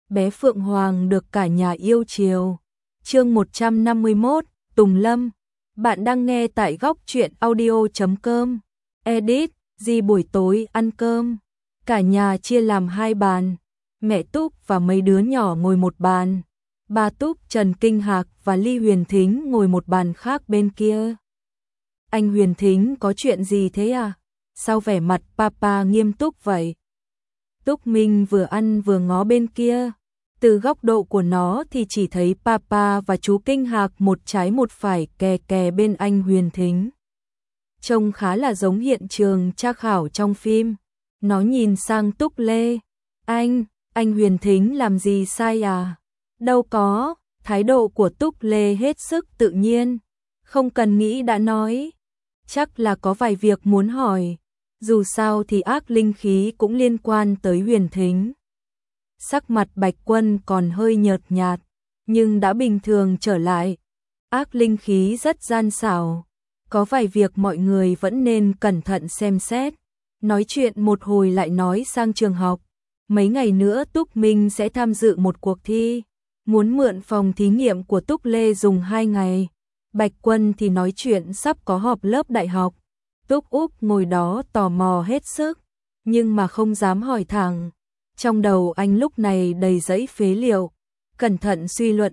bé Phượng Hoàng được cả nhà yêu chiều. Chương 151, Tùng Lâm. Bạn đang nghe tại góc truyện audio.com. Edit, Di buổi tối ăn cơm. Cả nhà chia làm hai bàn. Mẹ Túc và mấy đứa nhỏ ngồi một bàn. Bà Túc, Trần Kinh Hạc và Ly Huyền Thính ngồi một bàn khác bên kia. Anh Huyền Thính, có chuyện gì thế à? Sao vẻ mặt papa nghiêm túc vậy? Túc Minh vừa ăn vừa ngó bên kia. Từ góc độ của nó thì chỉ thấy papa và chú Kinh Hạc một trái một phải kè kè bên anh Huyền Thính. Trông khá là giống hiện trường tra khảo trong phim. Nó nhìn sang Túc Lê. Anh Huyền Thính làm gì sai à? Đâu có, thái độ của Túc Lê hết sức tự nhiên. Không cần nghĩ đã nói. Chắc là có vài việc muốn hỏi. Dù sao thì ác linh khí cũng liên quan tới Huyền Thính. Sắc mặt Bạch Quân còn hơi nhợt nhạt, nhưng đã bình thường trở lại. Ác linh khí rất gian xảo. Có vài việc mọi người vẫn nên cẩn thận xem xét. Nói chuyện một hồi lại nói sang trường học. Mấy ngày nữa Túc Minh sẽ tham dự một cuộc thi. Muốn mượn phòng thí nghiệm của Túc Lê dùng 2 ngày. Bạch Quân thì nói chuyện sắp có họp lớp đại học. Túc Úc ngồi đó tò mò hết sức, nhưng mà không dám hỏi thẳng. Trong đầu anh lúc này đầy giấy phế liệu. Cẩn thận suy luận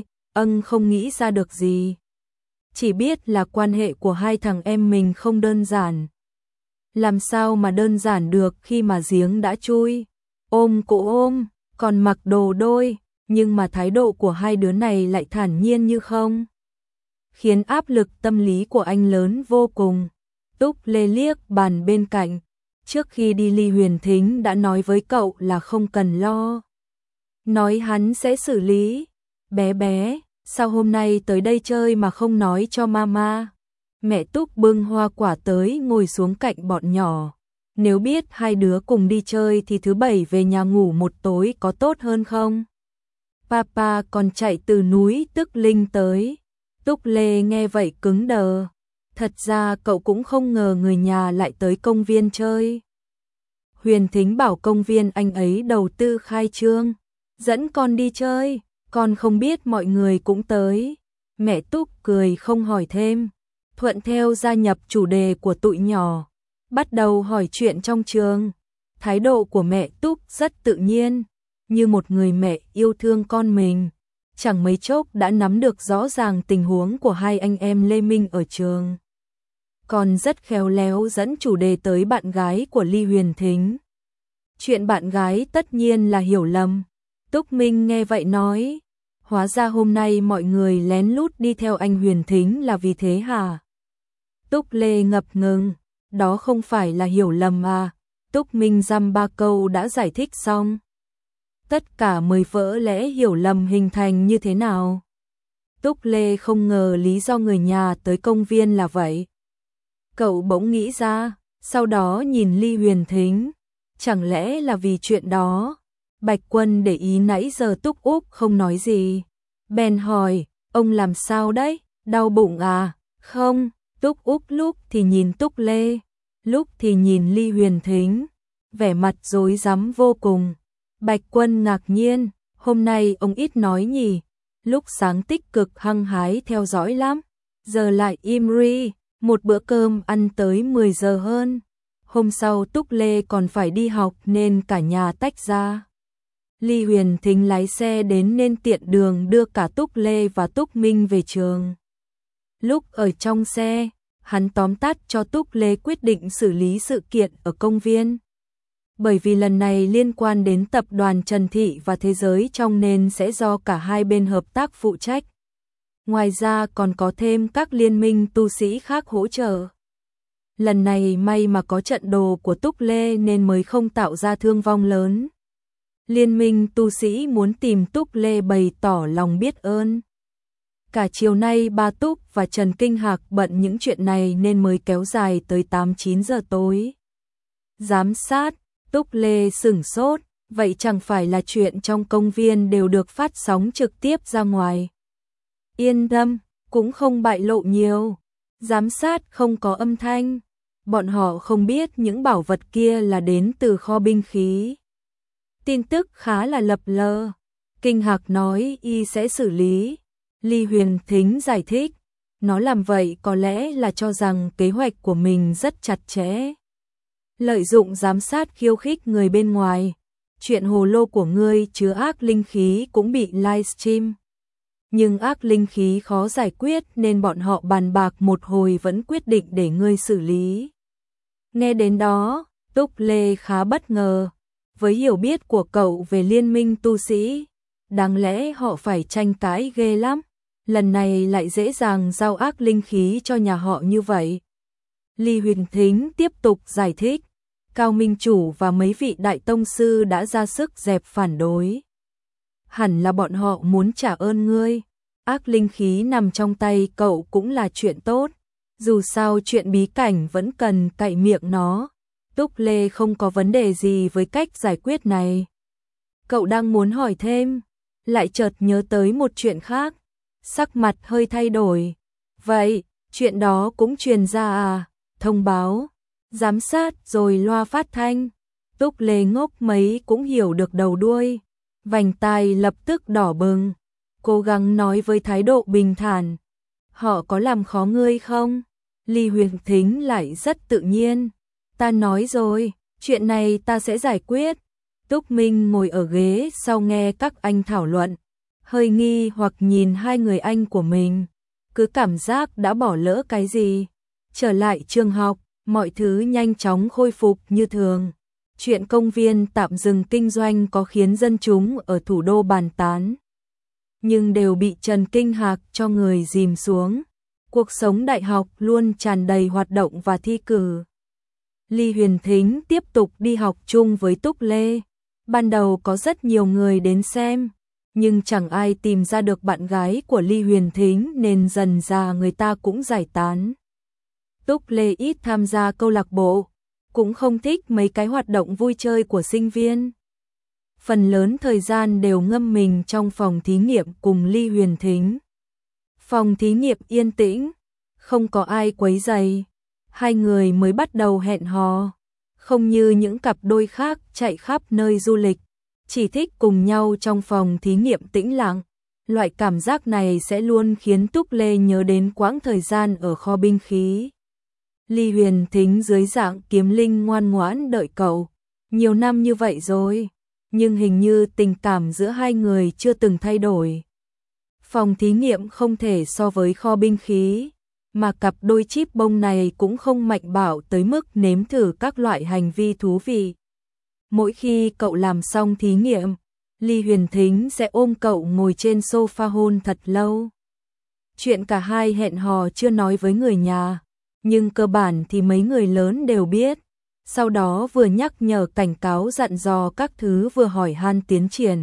không nghĩ ra được gì. Chỉ biết là quan hệ của hai thằng em mình không đơn giản. Làm sao mà đơn giản được khi mà giếng đã chui. Ôm cụ ôm, còn mặc đồ đôi, nhưng mà thái độ của hai đứa này lại thản nhiên như không. Khiến áp lực tâm lý của anh lớn vô cùng. Túc Lê liếc bàn bên cạnh. Trước khi đi Ly Huyền Thính đã nói với cậu là không cần lo. Nói hắn sẽ xử lý. Bé, sao hôm nay tới đây chơi mà không nói cho mama? Mẹ Túc bưng hoa quả tới ngồi xuống cạnh bọn nhỏ. Nếu biết hai đứa cùng đi chơi thì thứ bảy về nhà ngủ một tối có tốt hơn không? Papa còn chạy từ núi Tức Linh tới. Túc Lê nghe vậy cứng đờ. Thật ra cậu cũng không ngờ người nhà lại tới công viên chơi. Huyền Thính bảo công viên anh ấy đầu tư khai trương, dẫn con đi chơi, con không biết mọi người cũng tới. Mẹ Túc cười không hỏi thêm, thuận theo gia nhập chủ đề của tụi nhỏ, bắt đầu hỏi chuyện trong trường. Thái độ của mẹ Túc rất tự nhiên, như một người mẹ yêu thương con mình. Chẳng mấy chốc đã nắm được rõ ràng tình huống của hai anh em Lê Minh ở trường. Còn rất khéo léo dẫn chủ đề tới bạn gái của Ly Huyền Thính. Chuyện bạn gái tất nhiên là hiểu lầm. Túc Minh nghe vậy nói, hóa ra hôm nay mọi người lén lút đi theo anh Huyền Thính là vì thế hả? Túc Lê ngập ngừng, đó không phải là hiểu lầm à? Túc Minh dăm ba câu đã giải thích xong. Tất cả mới vỡ lẽ hiểu lầm hình thành như thế nào? Túc Lê không ngờ lý do người nhà tới công viên là vậy. Cậu bỗng nghĩ ra, sau đó nhìn Ly Huyền Thính. Chẳng lẽ là vì chuyện đó? Bạch Quân để ý nãy giờ Túc Úc không nói gì. Bèn hỏi, ông làm sao đấy? Đau bụng à? Không, Túc Úc lúc thì nhìn Túc Lê, lúc thì nhìn Ly Huyền Thính. Vẻ mặt rối rắm vô cùng. Bạch Quân ngạc nhiên, hôm nay ông ít nói nhỉ? Lúc sáng tích cực hăng hái theo dõi lắm. Giờ lại im ri. Một bữa cơm ăn tới 10 giờ hơn. Hôm sau Túc Lê còn phải đi học nên cả nhà tách ra. Ly Huyền Thính lái xe đến nên tiện đường đưa cả Túc Lê và Túc Minh về trường. Lúc ở trong xe, hắn tóm tắt cho Túc Lê quyết định xử lý sự kiện ở công viên. Bởi vì lần này liên quan đến tập đoàn Trần Thị và thế giới trong nên sẽ do cả hai bên hợp tác phụ trách. Ngoài ra còn có thêm các liên minh tu sĩ khác hỗ trợ. Lần này may mà có trận đồ của Túc Lê nên mới không tạo ra thương vong lớn. Liên minh tu sĩ muốn tìm Túc Lê bày tỏ lòng biết ơn. Cả chiều nay ba Túc và Trần Kinh Hạc bận những chuyện này nên mới kéo dài tới 8-9 giờ tối. Giám sát, Túc Lê sửng sốt, vậy chẳng phải là chuyện trong công viên đều được phát sóng trực tiếp ra ngoài. Yên tâm, cũng không bại lộ nhiều. Giám sát không có âm thanh. Bọn họ không biết những bảo vật kia là đến từ kho binh khí. Tin tức khá là lập lờ. Kinh Hạc nói y sẽ xử lý. Ly Huyền Thính giải thích, nó làm vậy có lẽ là cho rằng kế hoạch của mình rất chặt chẽ. Lợi dụng giám sát khiêu khích người bên ngoài. Chuyện hồ lô của ngươi chứa ác linh khí cũng bị livestream. Nhưng ác linh khí khó giải quyết nên bọn họ bàn bạc một hồi vẫn quyết định để ngươi xử lý. Nghe đến đó, Túc Lê khá bất ngờ. Với hiểu biết của cậu về liên minh tu sĩ, đáng lẽ họ phải tranh cãi ghê lắm. Lần này lại dễ dàng giao ác linh khí cho nhà họ như vậy. Ly Huyền Thính tiếp tục giải thích. Cao Minh Chủ và mấy vị đại tông sư đã ra sức dẹp phản đối. Hẳn là bọn họ muốn trả ơn ngươi. Ác linh khí nằm trong tay cậu cũng là chuyện tốt. Dù sao chuyện bí cảnh vẫn cần cậy miệng nó. Túc Lê không có vấn đề gì với cách giải quyết này. Cậu đang muốn hỏi thêm, lại chợt nhớ tới một chuyện khác. Sắc mặt hơi thay đổi. Vậy, chuyện đó cũng truyền ra à? Thông báo, giám sát rồi loa phát thanh. Túc Lê ngốc mấy cũng hiểu được đầu đuôi. Vành tai lập tức đỏ bừng. Cố gắng nói với thái độ bình thản. Họ có làm khó ngươi không? Ly Huyền Thính lại rất tự nhiên. Ta nói rồi, chuyện này ta sẽ giải quyết. Túc Minh ngồi ở ghế sau nghe các anh thảo luận. Hơi nghi hoặc nhìn hai người anh của mình. Cứ cảm giác đã bỏ lỡ cái gì. Trở lại trường học, mọi thứ nhanh chóng khôi phục như thường. Chuyện công viên tạm dừng kinh doanh có khiến dân chúng ở thủ đô bàn tán. Nhưng đều bị Trần Kinh Hạc cho người dìm xuống. Cuộc sống đại học luôn tràn đầy hoạt động và thi cử. Ly Huyền Thính tiếp tục đi học chung với Túc Lê. Ban đầu có rất nhiều người đến xem, nhưng chẳng ai tìm ra được bạn gái của Ly Huyền Thính nên dần ra người ta cũng giải tán. Túc Lê ít tham gia câu lạc bộ, cũng không thích mấy cái hoạt động vui chơi của sinh viên. Phần lớn thời gian đều ngâm mình trong phòng thí nghiệm cùng Ly Huyền Thính. Phòng thí nghiệm yên tĩnh, không có ai quấy rầy. Hai người mới bắt đầu hẹn hò, không như những cặp đôi khác chạy khắp nơi du lịch, chỉ thích cùng nhau trong phòng thí nghiệm tĩnh lặng. Loại cảm giác này sẽ luôn khiến Túc Lê nhớ đến quãng thời gian ở kho binh khí. Ly Huyền Thính dưới dạng kiếm linh ngoan ngoãn đợi cậu, nhiều năm như vậy rồi, nhưng hình như tình cảm giữa hai người chưa từng thay đổi. Phòng thí nghiệm không thể so với kho binh khí, mà cặp đôi chip bông này cũng không mạnh bạo tới mức nếm thử các loại hành vi thú vị. Mỗi khi cậu làm xong thí nghiệm, Ly Huyền Thính sẽ ôm cậu ngồi trên sofa hôn thật lâu. Chuyện cả hai hẹn hò chưa nói với người nhà, nhưng cơ bản thì mấy người lớn đều biết. Sau đó vừa nhắc nhở cảnh cáo dặn dò các thứ vừa hỏi han tiến triển.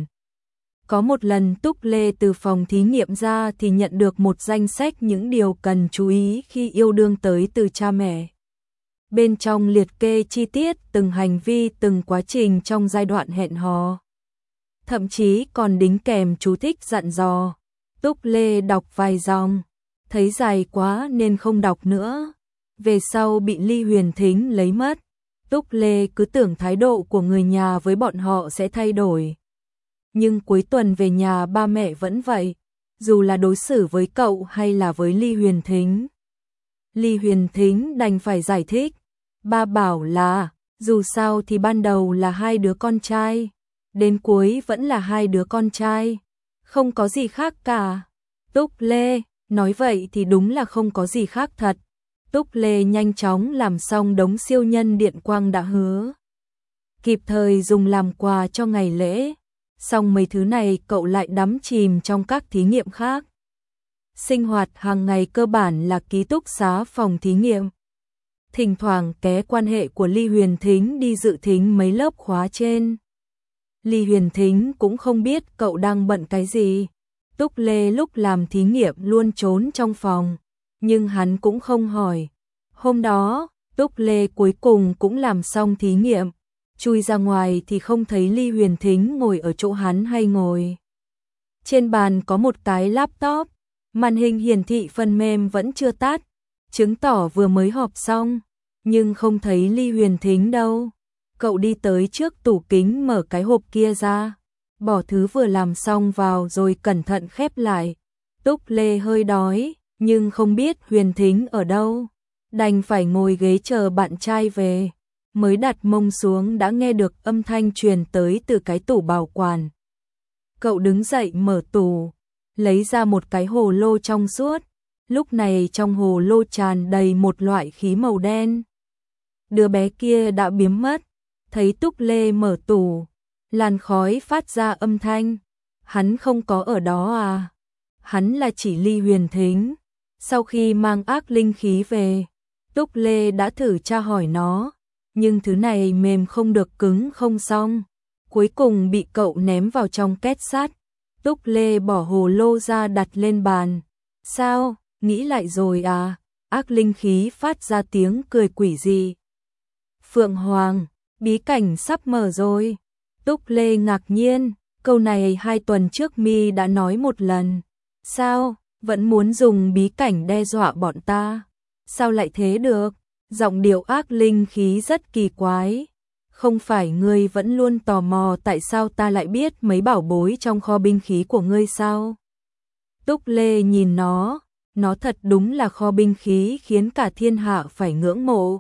Có một lần Túc Lê từ phòng thí nghiệm ra thì nhận được một danh sách những điều cần chú ý khi yêu đương tới từ cha mẹ. Bên trong liệt kê chi tiết từng hành vi từng quá trình trong giai đoạn hẹn hò. Thậm chí còn đính kèm chú thích dặn dò. Túc Lê đọc vài dòng, thấy dài quá nên không đọc nữa. Về sau bị Ly Huyền Thính lấy mất. Túc Lê cứ tưởng thái độ của người nhà với bọn họ sẽ thay đổi. Nhưng cuối tuần về nhà ba mẹ vẫn vậy, dù là đối xử với cậu hay là với Ly Huyền Thính. Ly Huyền Thính đành phải giải thích. Ba bảo là, dù sao thì ban đầu là hai đứa con trai, đến cuối vẫn là hai đứa con trai, không có gì khác cả. Túc Lê, nói vậy thì đúng là không có gì khác thật. Túc Lê nhanh chóng làm xong đống siêu nhân điện quang đã hứa. Kịp thời dùng làm quà cho ngày lễ. Xong mấy thứ này cậu lại đắm chìm trong các thí nghiệm khác. Sinh hoạt hàng ngày cơ bản là ký túc xá phòng thí nghiệm. Thỉnh thoảng ké quan hệ của Ly Huyền Thính đi dự thính mấy lớp khóa trên. Ly Huyền Thính cũng không biết cậu đang bận cái gì. Túc Lê lúc làm thí nghiệm luôn trốn trong phòng, nhưng hắn cũng không hỏi. Hôm đó, Túc Lê cuối cùng cũng làm xong thí nghiệm. Chui ra ngoài thì không thấy Ly Huyền Thính ngồi ở chỗ hắn hay ngồi. Trên bàn có một cái laptop, màn hình hiển thị phần mềm vẫn chưa tắt, chứng tỏ vừa mới họp xong, nhưng không thấy Ly Huyền Thính đâu. Cậu đi tới trước tủ kính mở cái hộp kia ra, bỏ thứ vừa làm xong vào rồi cẩn thận khép lại. Túc Lê hơi đói, nhưng không biết Huyền Thính ở đâu, đành phải ngồi ghế chờ bạn trai về. Mới đặt mông xuống đã nghe được âm thanh truyền tới từ cái tủ bảo quản. Cậu đứng dậy mở tủ, lấy ra một cái hồ lô trong suốt. Lúc này trong hồ lô tràn đầy một loại khí màu đen. Đứa bé kia đã biến mất. Thấy Túc Lê mở tủ, làn khói phát ra âm thanh. Hắn không có ở đó à? Hắn là chỉ Ly Huyền Thính. Sau khi mang ác linh khí về, Túc Lê đã thử tra hỏi nó, nhưng thứ này mềm không được cứng không xong. Cuối cùng bị cậu ném vào trong két sắt. Túc Lê bỏ hồ lô ra đặt lên bàn. Sao, nghĩ lại rồi à? Ác linh khí phát ra tiếng cười quỷ dị. Phượng Hoàng, bí cảnh sắp mở rồi. Túc Lê ngạc nhiên, câu này 2 tuần trước mi đã nói một lần. Sao, vẫn muốn dùng bí cảnh đe dọa bọn ta? Sao lại thế được? Giọng điệu ác linh khí rất kỳ quái. Không phải ngươi vẫn luôn tò mò tại sao ta lại biết mấy bảo bối trong kho binh khí của ngươi sao? Túc Lê nhìn nó thật đúng là kho binh khí khiến cả thiên hạ phải ngưỡng mộ.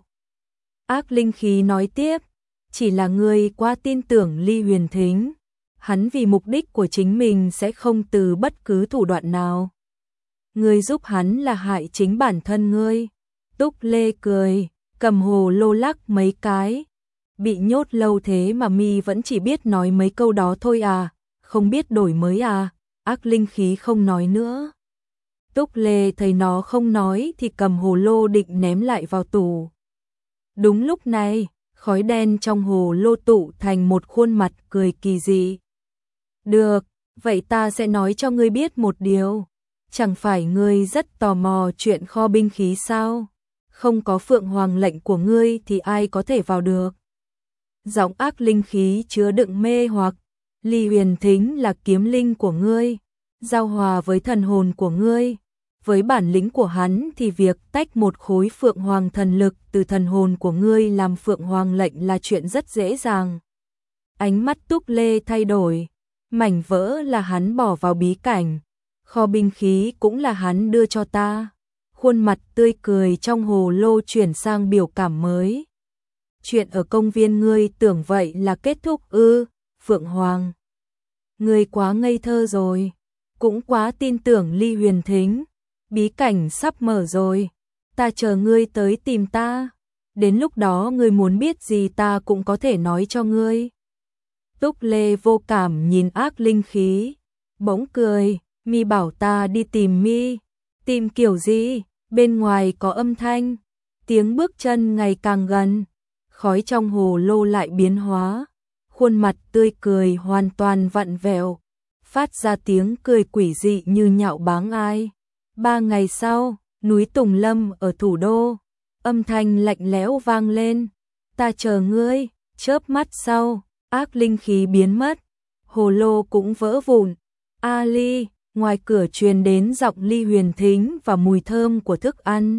Ác linh khí nói tiếp, chỉ là ngươi quá tin tưởng Ly Huyền Thính. Hắn vì mục đích của chính mình sẽ không từ bất cứ thủ đoạn nào. Ngươi giúp hắn là hại chính bản thân ngươi. Túc Lê cười, cầm hồ lô lắc mấy cái. Bị nhốt lâu thế mà mi vẫn chỉ biết nói mấy câu đó thôi à, không biết đổi mới à? Ác linh khí không nói nữa. Túc Lê thấy nó không nói thì cầm hồ lô định ném lại vào tủ. Đúng lúc này, khói đen trong hồ lô tụ thành một khuôn mặt cười kỳ dị. Được, vậy ta sẽ nói cho ngươi biết một điều. Chẳng phải ngươi rất tò mò chuyện kho binh khí sao? Không có Phượng Hoàng lệnh của ngươi thì ai có thể vào được? Giọng ác linh khí chứa đựng mê hoặc. Ly Huyền Thính là kiếm linh của ngươi, giao hòa với thần hồn của ngươi. Với bản lĩnh của hắn thì việc tách một khối Phượng Hoàng thần lực từ thần hồn của ngươi làm Phượng Hoàng lệnh là chuyện rất dễ dàng. Ánh mắt Túc Lê thay đổi, mảnh vỡ là hắn bỏ vào bí cảnh, kho binh khí cũng là hắn đưa cho ta. Khuôn mặt tươi cười trong hồ lô chuyển sang biểu cảm mới. Chuyện ở công viên ngươi tưởng vậy là kết thúc ư? Phượng Hoàng, ngươi quá ngây thơ rồi, cũng quá tin tưởng Ly Huyền Thính. Bí cảnh sắp mở rồi, ta chờ ngươi tới tìm ta. Đến lúc đó ngươi muốn biết gì ta cũng có thể nói cho ngươi. Túc Lê vô cảm nhìn ác linh khí, bỗng cười, mi bảo ta đi tìm mi. Tìm kiểu gì? Bên ngoài có âm thanh, tiếng bước chân ngày càng gần, khói trong hồ lô lại biến hóa, khuôn mặt tươi cười hoàn toàn vặn vẹo, phát ra tiếng cười quỷ dị như nhạo báng ai. 3 ngày sau, núi Tùng Lâm ở thủ đô, âm thanh lạnh lẽo vang lên, ta chờ ngươi. Chớp mắt sau, ác linh khí biến mất, hồ lô cũng vỡ vụn. Ali, ngoài cửa truyền đến giọng Ly Huyền Thính và mùi thơm của thức ăn.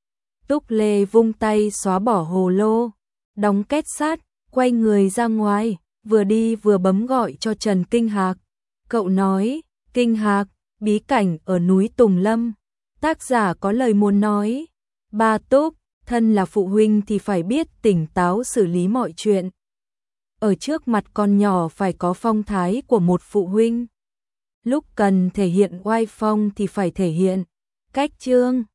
Túc Lê vung tay xóa bỏ hồ lô, đóng két sắt, quay người ra ngoài, vừa đi vừa bấm gọi cho Trần Kinh Hạc. Cậu nói, Kinh Hạc, bí cảnh ở núi Tùng Lâm, tác giả có lời muốn nói. Ba Túc, thân là phụ huynh thì phải biết tỉnh táo xử lý mọi chuyện. Ở trước mặt con nhỏ phải có phong thái của một phụ huynh. Lúc cần thể hiện oai phong thì phải thể hiện. Cách chương